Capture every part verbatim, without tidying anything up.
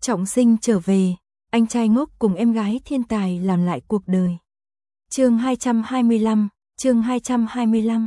Trọng sinh trở về, anh trai ngốc cùng em gái thiên tài làm lại cuộc đời. Chương hai trăm hai mươi lăm, chương hai trăm hai mươi lăm.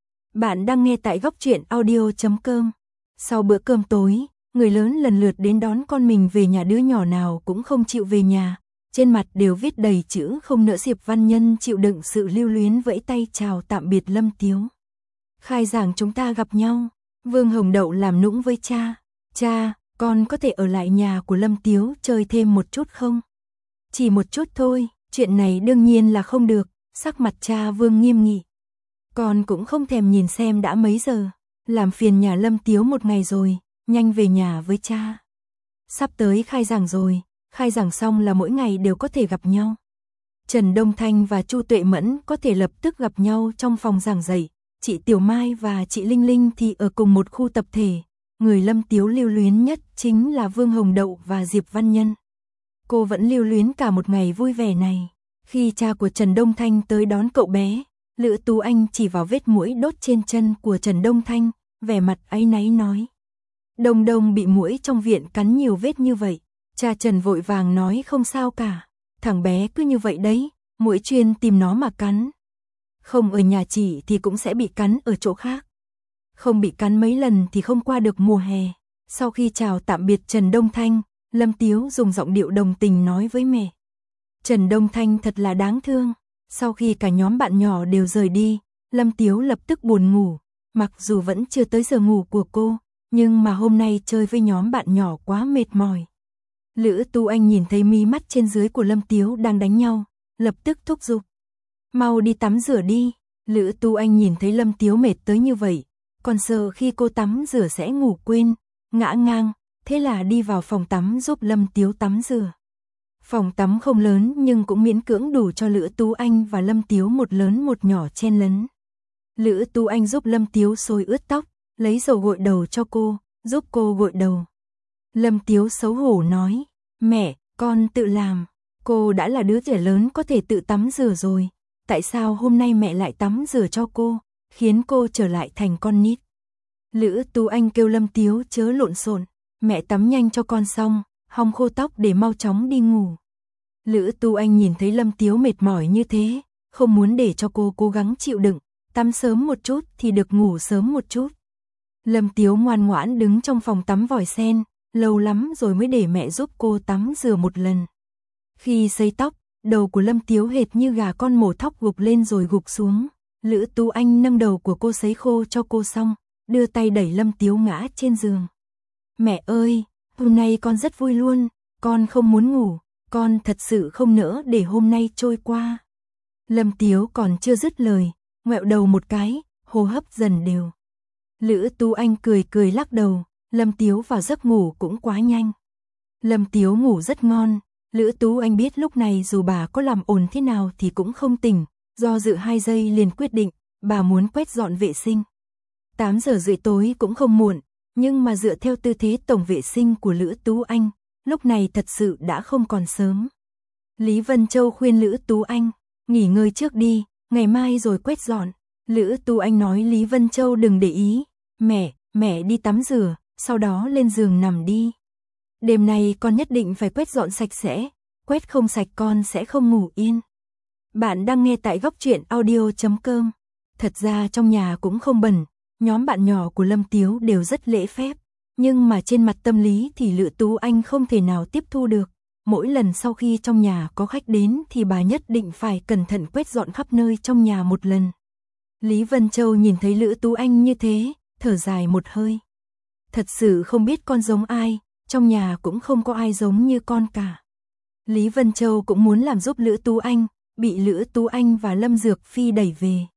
Bạn đang nghe tại góc truyện audio chấm com. Sau bữa cơm tối, người lớn lần lượt đến đón con mình về nhà, đứa nhỏ nào cũng không chịu về nhà, trên mặt đều viết đầy chữ không nữa. Diệp Văn Nhân chịu đựng sự lưu luyến vẫy tay chào tạm biệt Lâm Tiếu. Khai giảng chúng ta gặp nhau. Vương Hồng Đậu làm nũng với cha. Cha, con có thể ở lại nhà của Lâm Tiếu chơi thêm một chút không? Chỉ một chút thôi, chuyện này đương nhiên là không được. Sắc mặt cha Vương nghiêm nghị. Con cũng không thèm nhìn xem đã mấy giờ, làm phiền nhà Lâm Tiếu một ngày rồi, nhanh về nhà với cha. Sắp tới khai giảng rồi, khai giảng xong là mỗi ngày đều có thể gặp nhau. Trần Đông Thanh và Chu Tuệ Mẫn có thể lập tức gặp nhau trong phòng giảng dạy, chị Tiểu Mai và chị Linh Linh thì ở cùng một khu tập thể. Người Lâm Tiếu lưu luyến nhất chính là Vương Hồng Đậu và Diệp Văn Nhân. Cô vẫn lưu luyến cả một ngày vui vẻ này. Khi cha của Trần Đông Thanh tới đón cậu bé, Lữ Tú Anh chỉ vào vết muỗi đốt trên chân của Trần Đông Thanh, vẻ mặt áy náy nói. Đông Đông bị muỗi trong viện cắn nhiều vết như vậy. Cha Trần vội vàng nói không sao cả, thằng bé cứ như vậy đấy, muỗi chuyên tìm nó mà cắn. Không ở nhà chị thì cũng sẽ bị cắn ở chỗ khác. Không bị cắn mấy lần thì không qua được mùa hè. Sau khi chào tạm biệt Trần Đông Thanh, Lâm Tiếu dùng giọng điệu đồng tình nói với mẹ. Trần Đông Thanh thật là đáng thương. Sau khi cả nhóm bạn nhỏ đều rời đi, Lâm Tiếu lập tức buồn ngủ. Mặc dù vẫn chưa tới giờ ngủ của cô, nhưng mà hôm nay chơi với nhóm bạn nhỏ quá mệt mỏi. Lữ Tu Anh nhìn thấy mí mắt trên dưới của Lâm Tiếu đang đánh nhau, lập tức thúc giục. Mau đi tắm rửa đi. Lữ Tu Anh nhìn thấy Lâm Tiếu mệt tới như vậy, còn sợ khi cô tắm rửa sẽ ngủ quên, ngã ngang, thế là đi vào phòng tắm giúp Lâm Tiếu tắm rửa. Phòng tắm không lớn nhưng cũng miễn cưỡng đủ cho Lữ Tu Anh và Lâm Tiếu một lớn một nhỏ chen lấn. Lữ Tu Anh giúp Lâm Tiếu xối ướt tóc, lấy dầu gội đầu cho cô, giúp cô gội đầu. Lâm Tiếu xấu hổ nói, mẹ, con tự làm, cô đã là đứa trẻ lớn có thể tự tắm rửa rồi, tại sao hôm nay mẹ lại tắm rửa cho cô, khiến cô trở lại thành con nít. Lữ Tu Anh kêu Lâm Tiếu chớ lộn xộn, mẹ tắm nhanh cho con xong, hong khô tóc để mau chóng đi ngủ. Lữ Tu Anh nhìn thấy Lâm Tiếu mệt mỏi như thế, không muốn để cho cô cố gắng chịu đựng, tắm sớm một chút thì được ngủ sớm một chút. Lâm Tiếu ngoan ngoãn đứng trong phòng tắm vòi sen, lâu lắm rồi mới để mẹ giúp cô tắm rửa một lần. Khi sấy tóc, đầu của Lâm Tiếu hệt như gà con mổ thóc gục lên rồi gục xuống. Lữ Tu Anh nâng đầu của cô sấy khô cho cô xong, đưa tay đẩy Lâm Tiếu ngã trên giường. Mẹ ơi, hôm nay con rất vui luôn, con không muốn ngủ, con thật sự không nỡ để hôm nay trôi qua. Lâm Tiếu còn chưa dứt lời, ngoẹo đầu một cái, hô hấp dần đều. Lữ Tu Anh cười cười lắc đầu, Lâm Tiếu vào giấc ngủ cũng quá nhanh. Lâm Tiếu ngủ rất ngon, Lữ Tu Anh biết lúc này dù bà có làm ồn thế nào thì cũng không tỉnh, do dự hai giây liền quyết định, bà muốn quét dọn vệ sinh. tám giờ rưỡi tối cũng không muộn, nhưng mà dựa theo tư thế tổng vệ sinh của Lữ Tu Anh, lúc này thật sự đã không còn sớm. Lý Vân Châu khuyên Lữ Tu Anh, nghỉ ngơi trước đi, ngày mai rồi quét dọn. Lữ Tu Anh nói Lý Vân Châu đừng để ý, mẹ, mẹ đi tắm rửa, sau đó lên giường nằm đi. Đêm nay con nhất định phải quét dọn sạch sẽ, quét không sạch con sẽ không ngủ yên. Bạn đang nghe tại góc truyện audio chấm com. Thật ra trong nhà cũng không bẩn, nhóm bạn nhỏ của Lâm Tiếu đều rất lễ phép, nhưng mà trên mặt tâm lý thì Lữ Tu Anh không thể nào tiếp thu được. Mỗi lần sau khi trong nhà có khách đến thì bà nhất định phải cẩn thận quét dọn khắp nơi trong nhà một lần. Lý Vân Châu nhìn thấy Lữ Tu Anh như thế, thở dài một hơi. Thật sự không biết con giống ai, trong nhà cũng không có ai giống như con cả. Lý Vân Châu cũng muốn làm giúp Lữ Tu Anh, bị Lữ Tu Anh và Lâm Dược Phi đẩy về.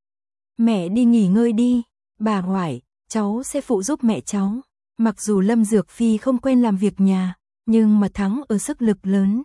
Mẹ đi nghỉ ngơi đi, bà ngoại, cháu sẽ phụ giúp mẹ cháu. Mặc dù Lâm Dược Phi không quen làm việc nhà, nhưng mà thắng ở sức lực lớn.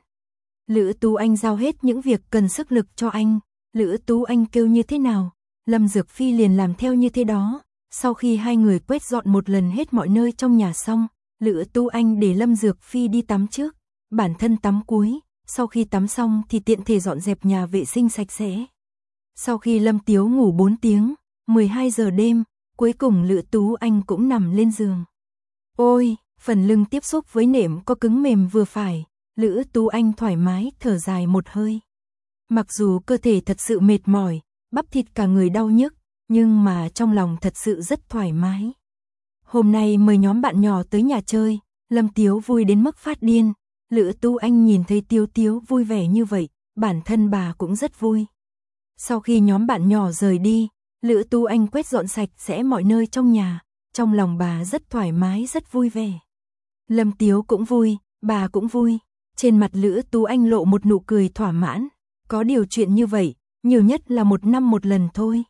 Lữ Tu Anh giao hết những việc cần sức lực cho anh, Lữ Tu Anh kêu như thế nào, Lâm Dược Phi liền làm theo như thế đó. Sau khi hai người quét dọn một lần hết mọi nơi trong nhà xong, Lữ Tu Anh để Lâm Dược Phi đi tắm trước, bản thân tắm cuối, sau khi tắm xong thì tiện thể dọn dẹp nhà vệ sinh sạch sẽ. Sau khi Lâm Tiếu ngủ bốn tiếng, mười hai giờ đêm, cuối cùng Lữ Tu Anh cũng nằm lên giường. Ôi, phần lưng tiếp xúc với nệm có cứng mềm vừa phải, Lữ Tú Anh thoải mái thở dài một hơi. Mặc dù cơ thể thật sự mệt mỏi, bắp thịt cả người đau nhức, nhưng mà trong lòng thật sự rất thoải mái. Hôm nay mời nhóm bạn nhỏ tới nhà chơi, Lâm Tiếu vui đến mức phát điên. Lữ Tú Anh nhìn thấy Tiếu Tiếu vui vẻ như vậy, bản thân bà cũng rất vui. Sau khi nhóm bạn nhỏ rời đi, Lữ Tú Anh quét dọn sạch sẽ mọi nơi trong nhà, trong lòng bà rất thoải mái rất vui vẻ. Lâm Tiếu cũng vui, bà cũng vui, trên mặt Lữ Tú Anh lộ một nụ cười thỏa mãn, có điều chuyện như vậy, nhiều nhất là một năm một lần thôi.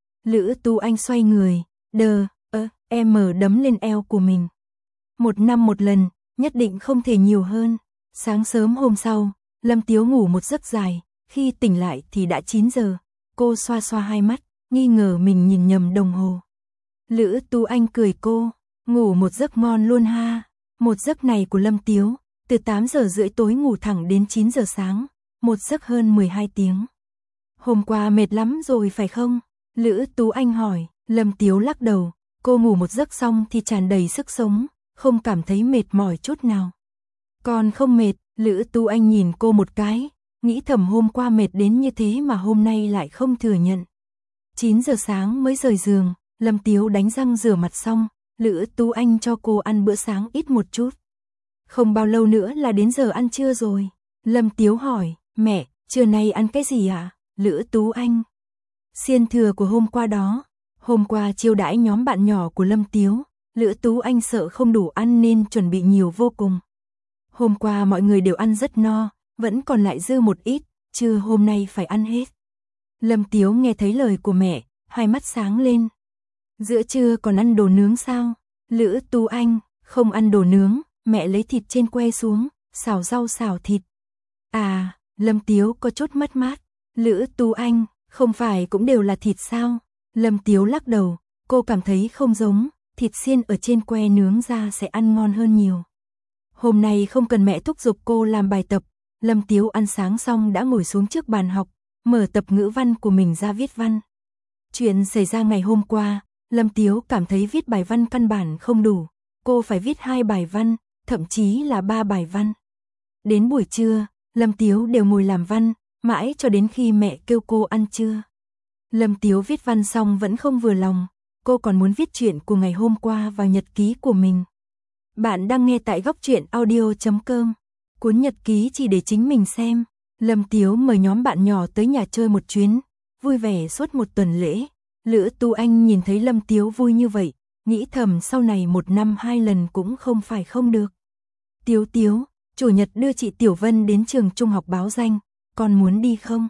Lữ Tú Anh xoay người, đờ, ơ, em đấm lên eo của mình. Một năm một lần, nhất định không thể nhiều hơn. Sáng sớm hôm sau, Lâm Tiếu ngủ một giấc dài, khi tỉnh lại thì đã chín giờ. Cô xoa xoa hai mắt, nghi ngờ mình nhìn nhầm đồng hồ. Lữ Tú Anh cười cô, ngủ một giấc ngon luôn ha. Một giấc này của Lâm Tiếu, từ tám giờ rưỡi tối ngủ thẳng đến chín giờ sáng, một giấc hơn mười hai tiếng. Hôm qua mệt lắm rồi phải không? Lữ Tú Anh hỏi. Lâm Tiếu lắc đầu, cô ngủ một giấc xong thì tràn đầy sức sống, không cảm thấy mệt mỏi chút nào. Còn không mệt, Lữ Tú Anh nhìn cô một cái, nghĩ thầm hôm qua mệt đến như thế mà hôm nay lại không thừa nhận. chín giờ sáng mới rời giường, Lâm Tiếu đánh răng rửa mặt xong, Lữ Tú Anh cho cô ăn bữa sáng ít một chút. Không bao lâu nữa là đến giờ ăn trưa rồi. Lâm Tiếu hỏi, mẹ, trưa nay ăn cái gì ạ? À? Lữ Tú Anh, xiên thừa của hôm qua đó. Hôm qua chiêu đãi nhóm bạn nhỏ của Lâm Tiếu, Lữ Tú Anh sợ không đủ ăn nên chuẩn bị nhiều vô cùng. Hôm qua mọi người đều ăn rất no, vẫn còn lại dư một ít, trưa hôm nay phải ăn hết. Lâm Tiếu nghe thấy lời của mẹ, hai mắt sáng lên. Giữa trưa còn ăn đồ nướng sao? Lữ Tú Anh, không ăn đồ nướng, mẹ lấy thịt trên que xuống, xào rau xào thịt. À, Lâm Tiếu có chút mất mát. Lữ Tú Anh, không phải cũng đều là thịt sao? Lâm Tiếu lắc đầu, cô cảm thấy không giống, thịt xiên ở trên que nướng ra sẽ ăn ngon hơn nhiều. Hôm nay không cần mẹ thúc giục cô làm bài tập, Lâm Tiếu ăn sáng xong đã ngồi xuống trước bàn học, mở tập ngữ văn của mình ra viết văn. Chuyện xảy ra ngày hôm qua, Lâm Tiếu cảm thấy viết bài văn căn bản không đủ, cô phải viết hai bài văn, thậm chí là ba bài văn. Đến buổi trưa, Lâm Tiếu đều ngồi làm văn, mãi cho đến khi mẹ kêu cô ăn trưa. Lâm Tiếu viết văn xong vẫn không vừa lòng, cô còn muốn viết chuyện của ngày hôm qua vào nhật ký của mình. Bạn đang nghe tại góc truyện audio chấm com. Cuốn nhật ký chỉ để chính mình xem. Lâm Tiếu mời nhóm bạn nhỏ tới nhà chơi một chuyến, vui vẻ suốt một tuần lễ. Lữ Tú Anh nhìn thấy Lâm Tiếu vui như vậy, nghĩ thầm sau này một năm hai lần cũng không phải không được. Tiếu Tiếu, chủ nhật đưa chị Tiểu Vân đến trường trung học báo danh, con muốn đi không?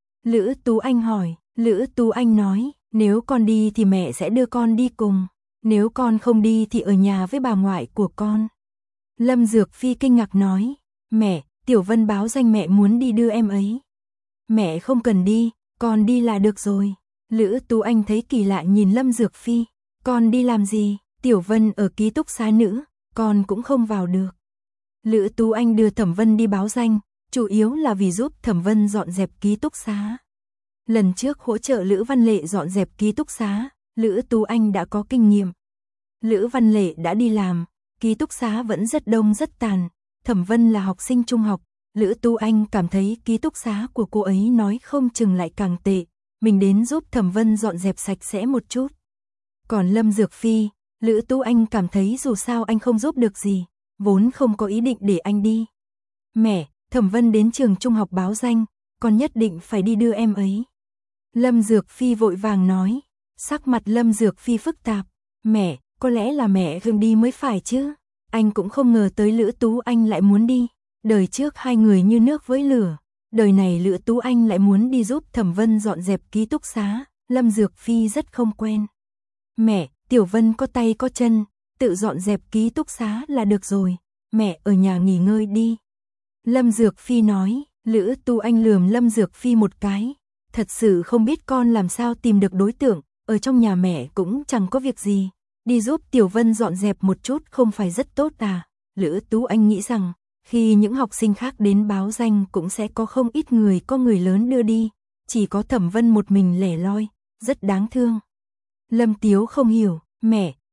Lữ Tú Anh hỏi. Lữ Tú Anh nói, nếu con đi thì mẹ sẽ đưa con đi cùng, nếu con không đi thì ở nhà với bà ngoại của con. Lâm Dược Phi kinh ngạc nói, mẹ, Tiểu Vân báo danh mẹ muốn đi đưa em ấy. Mẹ không cần đi, con đi là được rồi. Lữ Tú Anh thấy kỳ lạ nhìn Lâm Dược Phi, con đi làm gì? Tiểu Vân ở ký túc xá nữ, con cũng không vào được. Lữ Tú Anh đưa Thẩm Vân đi báo danh, chủ yếu là vì giúp Thẩm Vân dọn dẹp ký túc xá. Lần trước hỗ trợ Lữ Văn Lệ dọn dẹp ký túc xá, Lữ Tú Anh đã có kinh nghiệm. Lữ Văn Lệ đã đi làm, ký túc xá vẫn rất đông rất tàn. Thẩm Vân là học sinh trung học, Lữ Tú Anh cảm thấy ký túc xá của cô ấy nói không chừng lại càng tệ. Mình đến giúp Thẩm Vân dọn dẹp sạch sẽ một chút. Còn Lâm Dược Phi, Lữ Tú Anh cảm thấy dù sao anh không giúp được gì, vốn không có ý định để anh đi. Mẹ, Thẩm Vân đến trường trung học báo danh, con nhất định phải đi đưa em ấy. Lâm Dược Phi vội vàng nói, sắc mặt Lâm Dược Phi phức tạp. Mẹ, có lẽ là mẹ gương đi mới phải chứ. Anh cũng không ngờ tới Lữ Tú Anh lại muốn đi. Đời trước hai người như nước với lửa. Đời này Lữ Tú Anh lại muốn đi giúp Thẩm Vân dọn dẹp ký túc xá. Lâm Dược Phi rất không quen. Mẹ, Tiểu Vân có tay có chân, tự dọn dẹp ký túc xá là được rồi. Mẹ ở nhà nghỉ ngơi đi. Lâm Dược Phi nói. Lữ Tú Anh lườm Lâm Dược Phi một cái. Thật sự không biết con làm sao tìm được đối tượng, ở trong nhà mẹ cũng chẳng có việc gì. Đi giúp Tiểu Vân dọn dẹp một chút không phải rất tốt à? Lữ Tú Anh nghĩ rằng, khi những học sinh khác đến báo danh cũng sẽ có không ít người có người lớn đưa đi. Chỉ có Thẩm Vân một mình lẻ loi, rất đáng thương. Lâm Tiếu không hiểu, mẹ,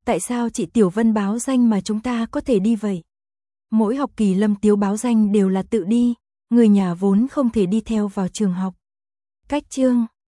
Tại sao chị Tiểu Vân báo danh mà chúng ta có thể đi vậy? Mỗi học kỳ Lâm Tiếu báo danh đều là tự đi, người nhà vốn không thể đi theo vào trường học. Cách chương